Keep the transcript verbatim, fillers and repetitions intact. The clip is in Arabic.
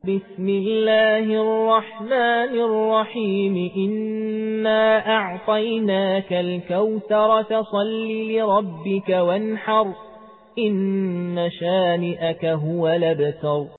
بسم الله الرحمن الرحيم إنا أعطيناك الكوثر فصل لربك وانحر إن شانئك هو الأبتر.